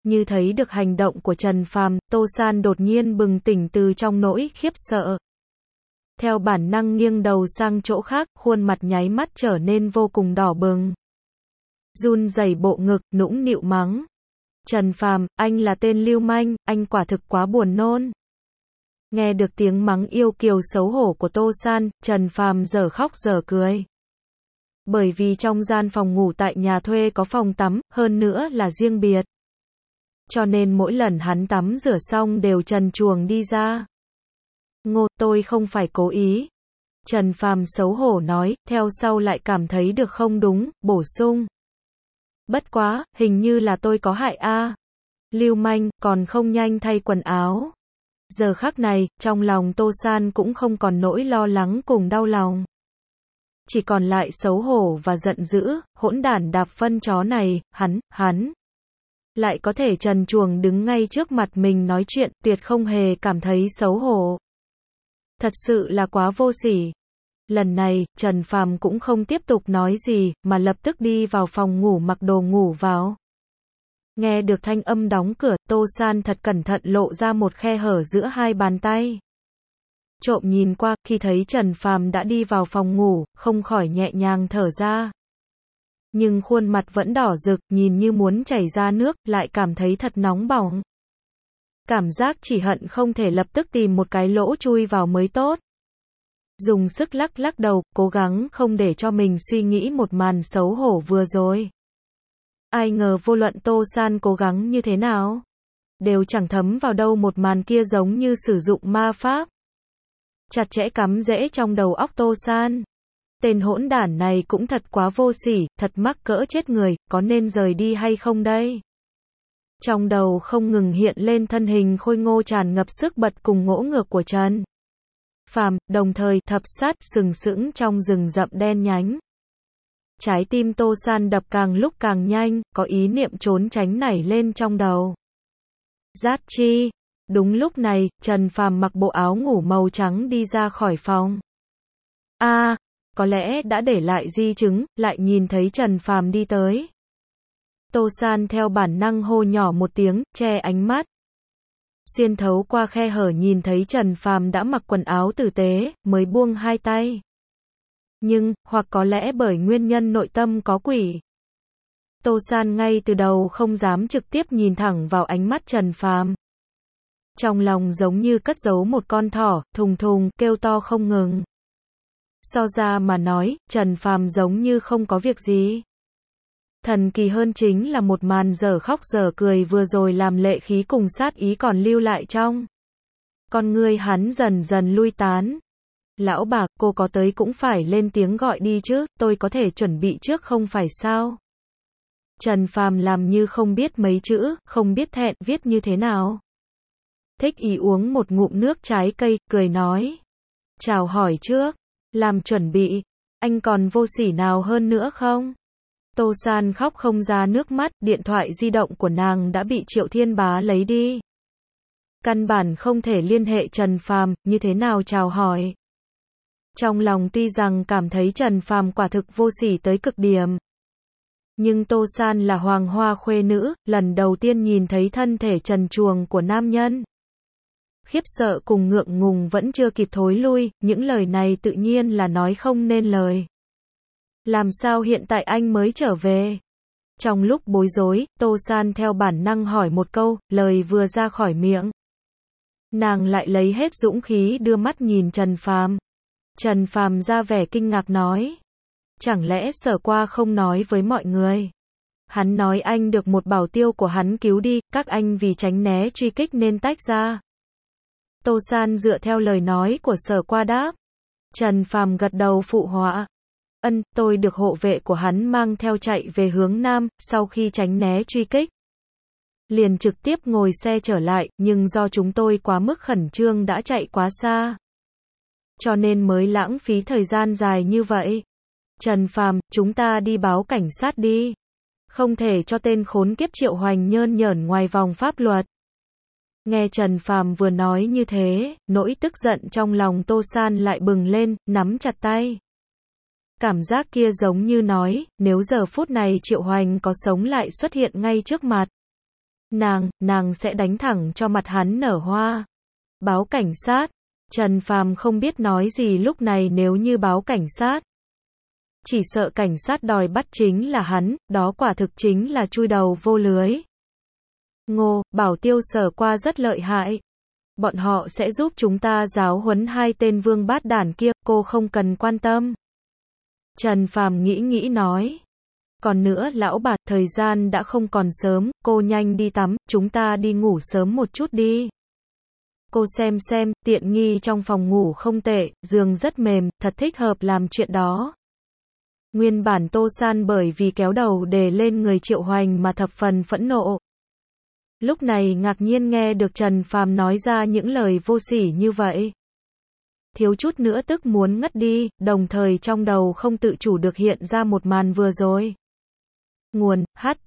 Như thấy được hành động của Trần Phàm, Tô San đột nhiên bừng tỉnh từ trong nỗi khiếp sợ. Theo bản năng nghiêng đầu sang chỗ khác, khuôn mặt nháy mắt trở nên vô cùng đỏ bừng. Run rẩy bộ ngực, nũng nịu mắng. Trần Phàm, anh là tên lưu manh, anh quả thực quá buồn nôn. Nghe được tiếng mắng yêu kiều xấu hổ của Tô San, Trần Phàm dở khóc dở cười. Bởi vì trong gian phòng ngủ tại nhà thuê có phòng tắm, hơn nữa là riêng biệt. Cho nên mỗi lần hắn tắm rửa xong đều trần truồng đi ra. Ngô, tôi không phải cố ý. Trần Phàm xấu hổ nói, theo sau lại cảm thấy được không đúng, bổ sung. Bất quá, hình như là tôi có hại a. Lưu manh, còn không nhanh thay quần áo. Giờ khắc này, trong lòng Tô San cũng không còn nỗi lo lắng cùng đau lòng. Chỉ còn lại xấu hổ và giận dữ, hỗn đản đạp phân chó này, hắn. Lại có thể trần truồng đứng ngay trước mặt mình nói chuyện, tuyệt không hề cảm thấy xấu hổ. Thật sự là quá vô sỉ. Lần này, Trần Phàm cũng không tiếp tục nói gì, mà lập tức đi vào phòng ngủ mặc đồ ngủ vào. Nghe được thanh âm đóng cửa, Tô San thật cẩn thận lộ ra một khe hở giữa hai bàn tay. Trộm nhìn qua, khi thấy Trần Phàm đã đi vào phòng ngủ, không khỏi nhẹ nhàng thở ra. Nhưng khuôn mặt vẫn đỏ rực, nhìn như muốn chảy ra nước, lại cảm thấy thật nóng bỏng. Cảm giác chỉ hận không thể lập tức tìm một cái lỗ chui vào mới tốt. Dùng sức lắc lắc đầu, cố gắng không để cho mình suy nghĩ một màn xấu hổ vừa rồi. Ai ngờ vô luận Tô San cố gắng như thế nào, đều chẳng thấm vào đâu một màn kia giống như sử dụng ma pháp. Chặt chẽ cắm rễ trong đầu óc Tô San. Tên hỗn đản này cũng thật quá vô sỉ, thật mắc cỡ chết người, có nên rời đi hay không đây? Trong đầu không ngừng hiện lên thân hình khôi ngô tràn ngập sức bật cùng ngỗ ngược của Trần Phàm, đồng thời thập sát sừng sững trong rừng rậm đen nhánh. Trái tim Tô San đập càng lúc càng nhanh, có ý niệm trốn tránh nảy lên trong đầu. Giác chi. Đúng lúc này, Trần Phàm mặc bộ áo ngủ màu trắng đi ra khỏi phòng. Có lẽ đã để lại di chứng, lại nhìn thấy Trần Phàm đi tới. Tô San theo bản năng hô nhỏ một tiếng, che ánh mắt. Xuyên thấu qua khe hở nhìn thấy Trần Phàm đã mặc quần áo tử tế, mới buông hai tay. Nhưng, hoặc có lẽ bởi nguyên nhân nội tâm có quỷ. Tô San ngay từ đầu không dám trực tiếp nhìn thẳng vào ánh mắt Trần Phàm. Trong lòng giống như cất giấu một con thỏ, thùng thùng, kêu to không ngừng. So ra mà nói, Trần Phàm giống như không có việc gì. Thần kỳ hơn chính là một màn dở khóc dở cười vừa rồi làm lệ khí cùng sát ý còn lưu lại trong con ngươi hắn dần dần lui tán. Lão bà, cô có tới cũng phải lên tiếng gọi đi chứ, tôi có thể chuẩn bị trước không phải sao? Trần Phàm làm như không biết mấy chữ, không biết thẹn viết như thế nào. Thích ý uống một ngụm nước trái cây, cười nói. Chào hỏi trước, làm chuẩn bị, anh còn vô sỉ nào hơn nữa không? Tô San khóc không ra nước mắt, điện thoại di động của nàng đã bị Triệu Thiên Bá lấy đi. Căn bản không thể liên hệ Trần Phàm, như thế nào chào hỏi. Trong lòng tuy rằng cảm thấy Trần Phàm quả thực vô sỉ tới cực điểm. Nhưng Tô San là hoàng hoa khuê nữ, lần đầu tiên nhìn thấy thân thể trần truồng của nam nhân. Khiếp sợ cùng ngượng ngùng vẫn chưa kịp thối lui, những lời này tự nhiên là nói không nên lời. Làm sao hiện tại anh mới trở về? Trong lúc bối rối, Tô San theo bản năng hỏi một câu, lời vừa ra khỏi miệng. Nàng lại lấy hết dũng khí đưa mắt nhìn Trần Phàm. Trần Phàm ra vẻ kinh ngạc nói. Chẳng lẽ Sở Qua không nói với mọi người? Hắn nói anh được một bảo tiêu của hắn cứu đi, các anh vì tránh né truy kích nên tách ra. Tô San dựa theo lời nói của Sở Qua đáp. Trần Phàm gật đầu phụ họa. Tôi được hộ vệ của hắn mang theo chạy về hướng Nam, sau khi tránh né truy kích. Liền trực tiếp ngồi xe trở lại, nhưng do chúng tôi quá mức khẩn trương đã chạy quá xa. Cho nên mới lãng phí thời gian dài như vậy. Trần Phàm, chúng ta đi báo cảnh sát đi. Không thể cho tên khốn kiếp Triệu Hoành nhơn nhởn ngoài vòng pháp luật. Nghe Trần Phàm vừa nói như thế, nỗi tức giận trong lòng Tô San lại bừng lên, nắm chặt tay. Cảm giác kia giống như nói, nếu giờ phút này Triệu Hoành có sống lại xuất hiện ngay trước mặt. Nàng sẽ đánh thẳng cho mặt hắn nở hoa. Báo cảnh sát. Trần Phàm không biết nói gì lúc này, nếu như báo cảnh sát, chỉ sợ cảnh sát đòi bắt chính là hắn, đó quả thực chính là chui đầu vô lưới. Ngô, bảo tiêu Sở qua rất lợi hại. Bọn họ sẽ giúp chúng ta giáo huấn hai tên vương bát đản kia, cô không cần quan tâm. Trần Phàm nghĩ nói. Còn nữa lão bà, thời gian đã không còn sớm, cô nhanh đi tắm, chúng ta đi ngủ sớm một chút đi. Cô xem, tiện nghi trong phòng ngủ không tệ, giường rất mềm, thật thích hợp làm chuyện đó. Nguyên bản Tô San bởi vì kéo đầu để lên người Triệu Hoành mà thập phần phẫn nộ. Lúc này ngạc nhiên nghe được Trần Phàm nói ra những lời vô sỉ như vậy. Thiếu chút nữa tức muốn ngất đi, đồng thời trong đầu không tự chủ được hiện ra một màn vừa rồi. Nguồn: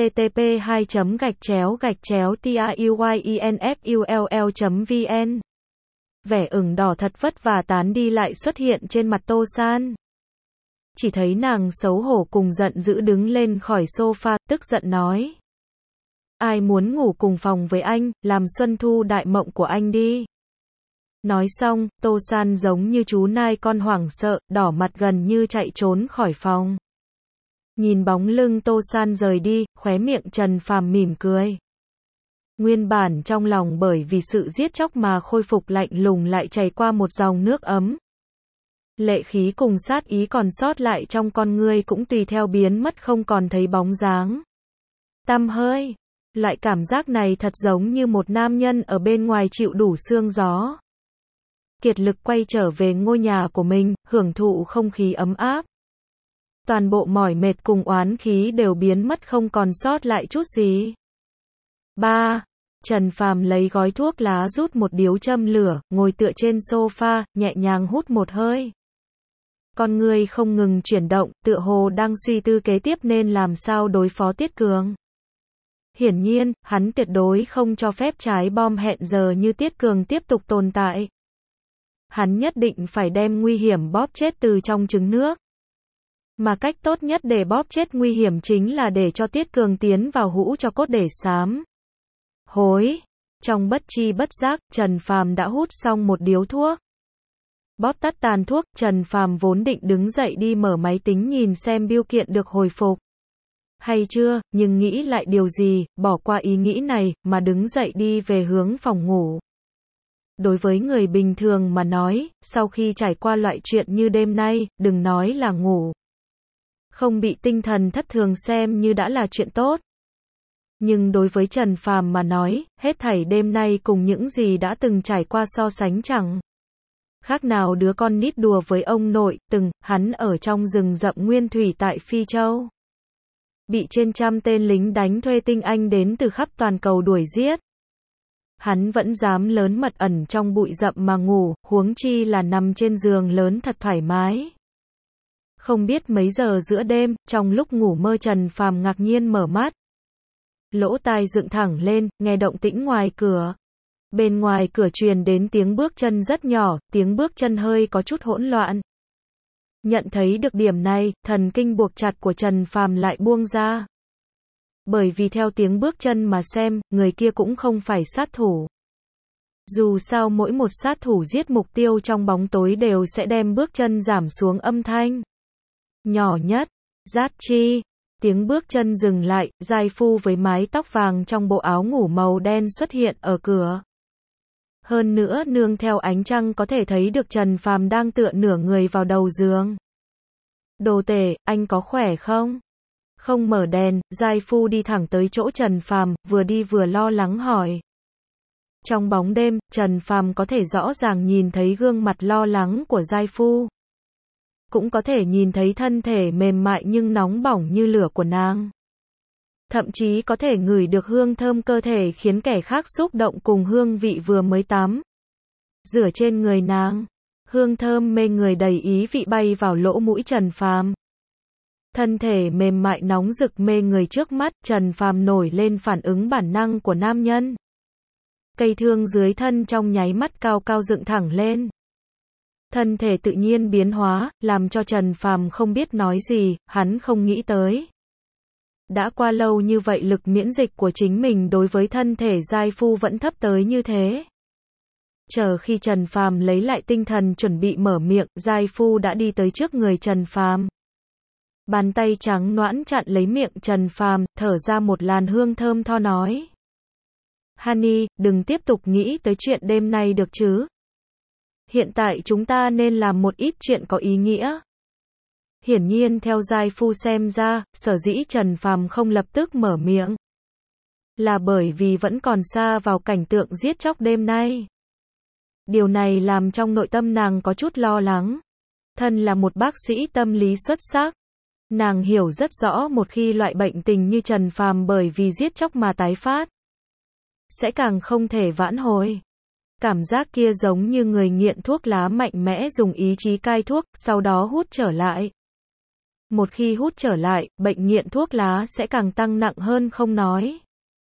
http://tiuyinfull.vn. Vẻ ửng đỏ thật vất vả tán đi lại xuất hiện trên mặt Tô San. Chỉ thấy nàng xấu hổ cùng giận dữ đứng lên khỏi sofa, tức giận nói. Ai muốn ngủ cùng phòng với anh, làm xuân thu đại mộng của anh đi. Nói xong, Tô San giống như chú nai con hoảng sợ, đỏ mặt gần như chạy trốn khỏi phòng. Nhìn bóng lưng Tô San rời đi, khóe miệng Trần Phàm mỉm cười. Nguyên bản trong lòng bởi vì sự giết chóc mà khôi phục lạnh lùng lại chảy qua một dòng nước ấm. Lệ khí cùng sát ý còn sót lại trong con ngươi cũng tùy theo biến mất không còn thấy bóng dáng. Tăm hơi. Loại cảm giác này thật giống như một nam nhân ở bên ngoài chịu đủ sương gió. Kiệt lực quay trở về ngôi nhà của mình, hưởng thụ không khí ấm áp. Toàn bộ mỏi mệt cùng oán khí đều biến mất không còn sót lại chút gì. 3. Trần Phàm lấy gói thuốc lá rút một điếu châm lửa, ngồi tựa trên sofa, nhẹ nhàng hút một hơi. Con người không ngừng chuyển động, tựa hồ đang suy tư kế tiếp nên làm sao đối phó Tiết Cường. Hiển nhiên, hắn tuyệt đối không cho phép trái bom hẹn giờ như Tiết Cường tiếp tục tồn tại. Hắn nhất định phải đem nguy hiểm bóp chết từ trong trứng nước. Mà cách tốt nhất để bóp chết nguy hiểm chính là để cho Tiết Cường tiến vào hũ cho cốt để xám. Hối. Trong bất chi bất giác, Trần Phàm đã hút xong một điếu thuốc. Bóp tắt tàn thuốc, Trần Phàm vốn định đứng dậy đi mở máy tính nhìn xem bưu kiện được hồi phục hay chưa, nhưng nghĩ lại điều gì, bỏ qua ý nghĩ này, mà đứng dậy đi về hướng phòng ngủ. Đối với người bình thường mà nói, sau khi trải qua loại chuyện như đêm nay, đừng nói là ngủ. Không bị tinh thần thất thường xem như đã là chuyện tốt. Nhưng đối với Trần Phàm mà nói, hết thảy đêm nay cùng những gì đã từng trải qua so sánh chẳng khác nào đứa con nít đùa với ông nội, hắn ở trong rừng rậm nguyên thủy tại Phi Châu. Bị trên trăm tên lính đánh thuê tinh anh đến từ khắp toàn cầu đuổi giết. Hắn vẫn dám lớn mật ẩn trong bụi rậm mà ngủ, huống chi là nằm trên giường lớn thật thoải mái. Không biết mấy giờ giữa đêm, trong lúc ngủ mơ Trần Phàm ngạc nhiên mở mắt. Lỗ tai dựng thẳng lên, nghe động tĩnh ngoài cửa. Bên ngoài cửa truyền đến tiếng bước chân rất nhỏ, tiếng bước chân hơi có chút hỗn loạn. Nhận thấy được điểm này, thần kinh buộc chặt của Trần Phàm lại buông ra. Bởi vì theo tiếng bước chân mà xem, người kia cũng không phải sát thủ. Dù sao mỗi một sát thủ giết mục tiêu trong bóng tối đều sẽ đem bước chân giảm xuống âm thanh nhỏ nhất. Rát chi. Tiếng bước chân dừng lại, giai phu với mái tóc vàng trong bộ áo ngủ màu đen xuất hiện ở cửa. Hơn nữa nương theo ánh trăng có thể thấy được Trần Phàm đang tựa nửa người vào đầu giường. Đồ tể, anh có khỏe không? Không mở đèn, giai phu đi thẳng tới chỗ Trần Phàm, vừa đi vừa lo lắng hỏi. Trong bóng đêm, Trần Phàm có thể rõ ràng nhìn thấy gương mặt lo lắng của giai phu. Cũng có thể nhìn thấy thân thể mềm mại nhưng nóng bỏng như lửa của nàng. Thậm chí có thể ngửi được hương thơm cơ thể khiến kẻ khác xúc động cùng hương vị vừa mới tắm rửa trên người nàng. Hương thơm mê người đầy ý vị bay vào lỗ mũi Trần Phàm. Thân thể mềm mại nóng rực mê người trước mắt, Trần Phàm nổi lên phản ứng bản năng của nam nhân. Cây thương dưới thân trong nháy mắt cao cao dựng thẳng lên. Thân thể tự nhiên biến hóa, làm cho Trần Phàm không biết nói gì, hắn không nghĩ tới. Đã qua lâu như vậy lực miễn dịch của chính mình đối với thân thể giai phu vẫn thấp tới như thế. Chờ khi Trần Phàm lấy lại tinh thần chuẩn bị mở miệng, giai phu đã đi tới trước người Trần Phàm. Bàn tay trắng nõn chặn lấy miệng Trần Phàm, thở ra một làn hương thơm tho nói. Honey, đừng tiếp tục nghĩ tới chuyện đêm nay được chứ. Hiện tại chúng ta nên làm một ít chuyện có ý nghĩa. Hiển nhiên theo giai phu xem ra, sở dĩ Trần Phàm không lập tức mở miệng. Là bởi vì vẫn còn xa vào cảnh tượng giết chóc đêm nay. Điều này làm trong nội tâm nàng có chút lo lắng. Thân là một bác sĩ tâm lý xuất sắc. Nàng hiểu rất rõ một khi loại bệnh tình như Trần Phàm bởi vì giết chóc mà tái phát. Sẽ càng không thể vãn hồi. Cảm giác kia giống như người nghiện thuốc lá mạnh mẽ dùng ý chí cai thuốc, sau đó hút trở lại. Một khi hút trở lại, bệnh nghiện thuốc lá sẽ càng tăng nặng hơn không nói.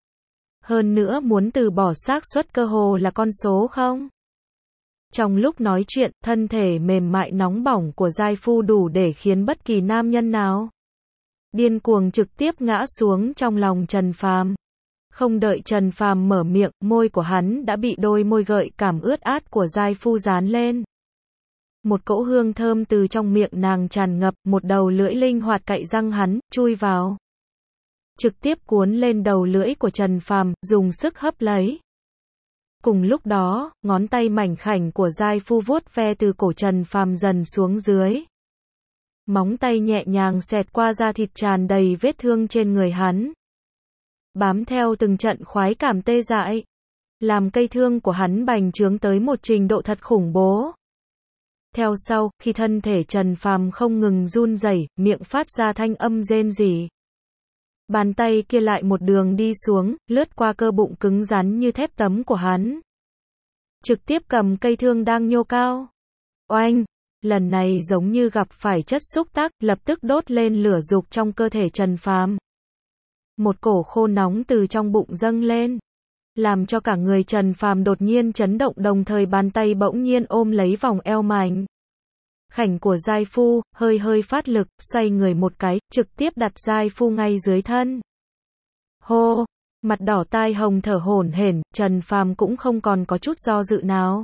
Hơn nữa muốn từ bỏ xác suất cơ hồ là con số không. Trong lúc nói chuyện, thân thể mềm mại nóng bỏng của giai phu đủ để khiến bất kỳ nam nhân nào điên cuồng trực tiếp ngã xuống trong lòng Trần Phàm. Không đợi Trần Phàm mở miệng, môi của hắn đã bị đôi môi gợi cảm ướt át của giai phu dán lên. Một cỗ hương thơm từ trong miệng nàng tràn ngập, một đầu lưỡi linh hoạt cạy răng hắn, chui vào. Trực tiếp cuốn lên đầu lưỡi của Trần Phàm, dùng sức hấp lấy. Cùng lúc đó, ngón tay mảnh khảnh của giai phu vuốt ve từ cổ Trần Phàm dần xuống dưới. Móng tay nhẹ nhàng xẹt qua da thịt tràn đầy vết thương trên người hắn. Bám theo từng trận khoái cảm tê dại. Làm cây thương của hắn bành trướng tới một trình độ thật khủng bố. Theo sau, khi thân thể Trần Phàm không ngừng run rẩy, miệng phát ra thanh âm rên rỉ. Bàn tay kia lại một đường đi xuống, lướt qua cơ bụng cứng rắn như thép tấm của hắn. Trực tiếp cầm cây thương đang nhô cao. Oanh! Lần này giống như gặp phải chất xúc tác, lập tức đốt lên lửa dục trong cơ thể Trần Phàm. Một cổ khô nóng từ trong bụng dâng lên. Làm cho cả người Trần Phàm đột nhiên chấn động đồng thời bàn tay bỗng nhiên ôm lấy vòng eo mảnh khảnh của giai phu, hơi hơi phát lực, xoay người một cái, trực tiếp đặt giai phu ngay dưới thân. Hô! Mặt đỏ tai hồng thở hổn hển, Trần Phàm cũng không còn có chút do dự nào.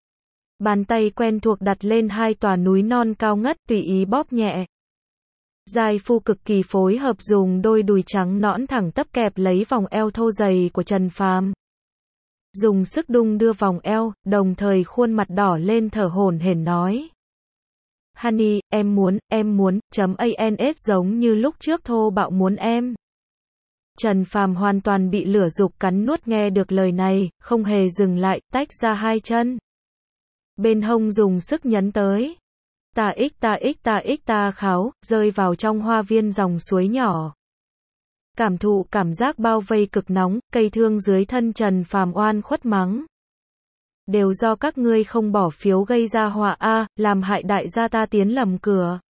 Bàn tay quen thuộc đặt lên hai tòa núi non cao ngất tùy ý bóp nhẹ. Giai phu cực kỳ phối hợp dùng đôi đùi trắng nõn thẳng tắp kẹp lấy vòng eo thô dày của Trần Phàm. Dùng sức đung đưa vòng eo, đồng thời khuôn mặt đỏ lên thở hổn hển nói. Honey, em muốn, ans giống như lúc trước thô bạo muốn em. Trần Phàm hoàn toàn bị lửa dục cắn nuốt nghe được lời này, không hề dừng lại, tách ra hai chân. Bên hông dùng sức nhấn tới. Ta kháo, rơi vào trong hoa viên dòng suối nhỏ. Cảm thụ cảm giác bao vây cực nóng, cây thương dưới thân Trần Phàm oan khuất mắng. Đều do các ngươi không bỏ phiếu gây ra họa a, làm hại đại gia ta tiến lầm cửa.